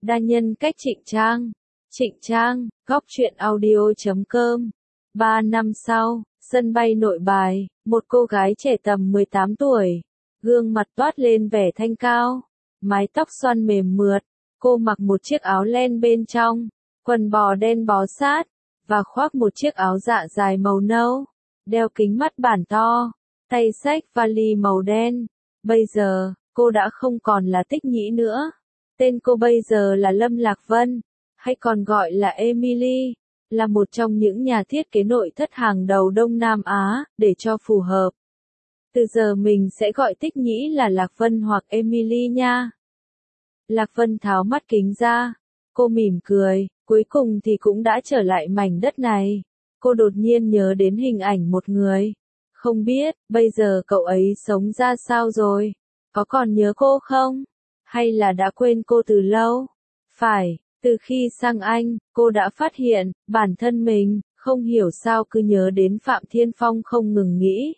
Đa nhân cách Trịnh Trang, góc truyện audio.com. 3 năm sau, sân bay Nội Bài, một cô gái trẻ tầm 18 tuổi, gương mặt toát lên vẻ thanh cao, mái tóc xoăn mềm mượt, cô mặc một chiếc áo len bên trong, quần bò đen bó sát, và khoác một chiếc áo dạ dài màu nâu, đeo kính mắt bản to, tay xách vali màu đen. Bây giờ, cô đã không còn là Tích Nhĩ nữa. Tên cô bây giờ là Lâm Lạc Vân, hay còn gọi là Emily, là một trong những nhà thiết kế nội thất hàng đầu Đông Nam Á, để cho phù hợp. Từ giờ mình sẽ gọi Tích Nhĩ là Lạc Vân hoặc Emily nha. Lạc Vân tháo mắt kính ra, cô mỉm cười, cuối cùng thì cũng đã trở lại mảnh đất này. Cô đột nhiên nhớ đến hình ảnh một người. Không biết, bây giờ cậu ấy sống ra sao rồi? Có còn nhớ cô không? Hay là đã quên cô từ lâu? Phải, từ khi sang Anh, cô đã phát hiện, bản thân mình, không hiểu sao cứ nhớ đến Phạm Thiên Phong không ngừng nghĩ.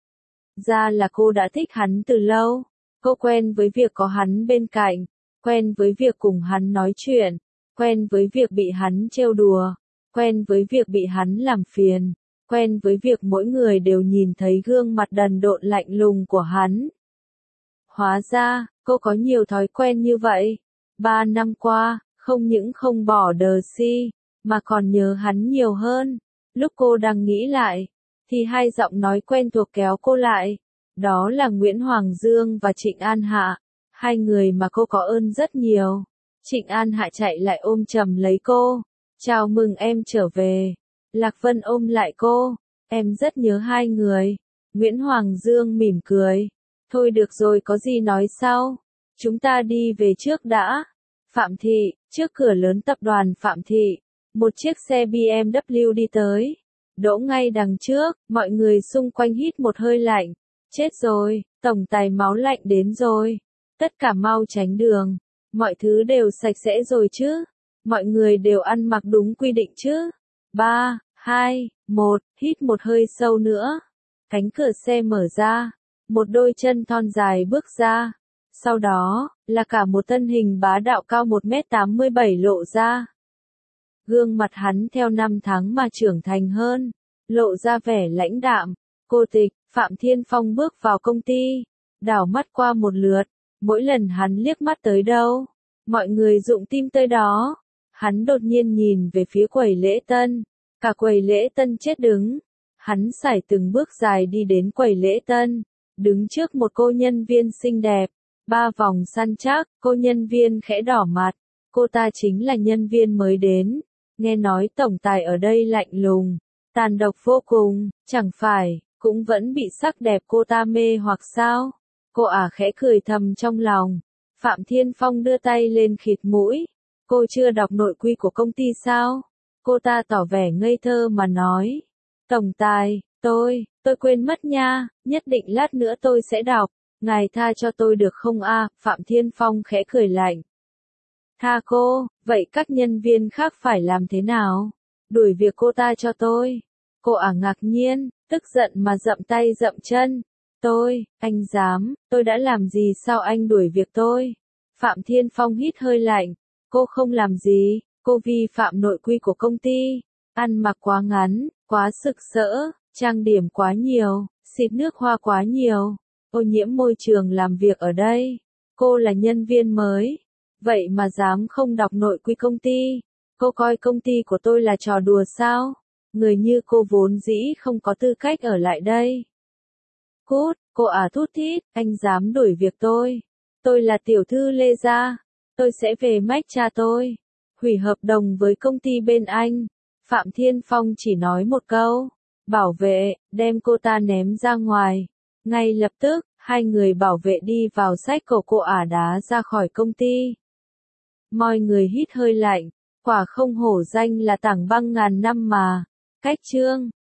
Ra là cô đã thích hắn từ lâu. Cô quen với việc có hắn bên cạnh, quen với việc cùng hắn nói chuyện, quen với việc bị hắn trêu đùa, quen với việc bị hắn làm phiền, quen với việc mỗi người đều nhìn thấy gương mặt đần độn lạnh lùng của hắn. Hóa ra, cô có nhiều thói quen như vậy. 3 năm qua, không những không bỏ đờ si, mà còn nhớ hắn nhiều hơn. Lúc cô đang nghĩ lại, thì hai giọng nói quen thuộc kéo cô lại. Đó là Nguyễn Hoàng Dương và Trịnh An Hạ, hai người mà cô có ơn rất nhiều. Trịnh An Hạ chạy lại ôm chầm lấy cô. Chào mừng em trở về. Lạc Vân ôm lại cô. Em rất nhớ hai người. Nguyễn Hoàng Dương mỉm cười. Thôi được rồi, có gì nói sau. Chúng ta đi về trước đã. Phạm Thị, trước cửa lớn tập đoàn Phạm Thị, một chiếc xe BMW đi tới. Đỗ ngay đằng trước, mọi người xung quanh hít một hơi lạnh. Chết rồi, tổng tài máu lạnh đến rồi. Tất cả mau tránh đường. Mọi thứ đều sạch sẽ rồi chứ. Mọi người đều ăn mặc đúng quy định chứ. 3, 2, 1, hít một hơi sâu nữa. Cánh cửa xe mở ra. Một đôi chân thon dài bước ra. Sau đó, là cả một thân hình bá đạo cao 1m87 lộ ra. Gương mặt hắn theo năm tháng mà trưởng thành hơn, lộ ra vẻ lãnh đạm. Cô Tịch, Phạm Thiên Phong bước vào công ty, đảo mắt qua một lượt, mỗi lần hắn liếc mắt tới đâu, mọi người rụng tim tới đó. Hắn đột nhiên nhìn về phía quầy lễ tân, cả quầy lễ tân chết đứng. Hắn sải từng bước dài đi đến quầy lễ tân, đứng trước một cô nhân viên xinh đẹp, 3 vòng săn chắc. Cô nhân viên khẽ đỏ mặt, cô ta chính là nhân viên mới đến. Nghe nói tổng tài ở đây lạnh lùng, tàn độc vô cùng, chẳng phải, cũng vẫn bị sắc đẹp cô ta mê hoặc sao? Cô khẽ cười thầm trong lòng. Phạm Thiên Phong đưa tay lên khịt mũi. Cô chưa đọc nội quy của công ty sao? Cô ta tỏ vẻ ngây thơ mà nói. Tổng tài, tôi quên mất nha, nhất định lát nữa tôi sẽ đọc. Ngài tha cho tôi được không a? Phạm Thiên Phong khẽ cười lạnh. Tha cô, vậy các nhân viên khác phải làm thế nào? Đuổi việc cô ta cho tôi. Cô ngạc nhiên, tức giận mà dậm tay dậm chân. Anh dám, tôi đã làm gì sao anh đuổi việc tôi? Phạm Thiên Phong hít hơi lạnh. Cô không làm gì, cô vi phạm nội quy của công ty. Ăn mặc quá ngắn, quá sực sỡ, trang điểm quá nhiều, xịt nước hoa quá nhiều, ô nhiễm môi trường làm việc ở đây. Cô là nhân viên mới, vậy mà dám không đọc nội quy công ty. Cô coi công ty của tôi là trò đùa sao? Người như cô vốn dĩ không có tư cách ở lại đây. Cút, cô thút thít, anh dám đuổi việc tôi. Tôi là tiểu thư Lê Gia, tôi sẽ về mách cha tôi, hủy hợp đồng với công ty bên anh. Phạm Thiên Phong chỉ nói một câu, bảo vệ, đem cô ta ném ra ngoài. Ngay lập tức, hai người bảo vệ đi vào xách cổ cô đá ra khỏi công ty. Mọi người hít hơi lạnh, quả không hổ danh là tảng băng ngàn năm mà. Cách chương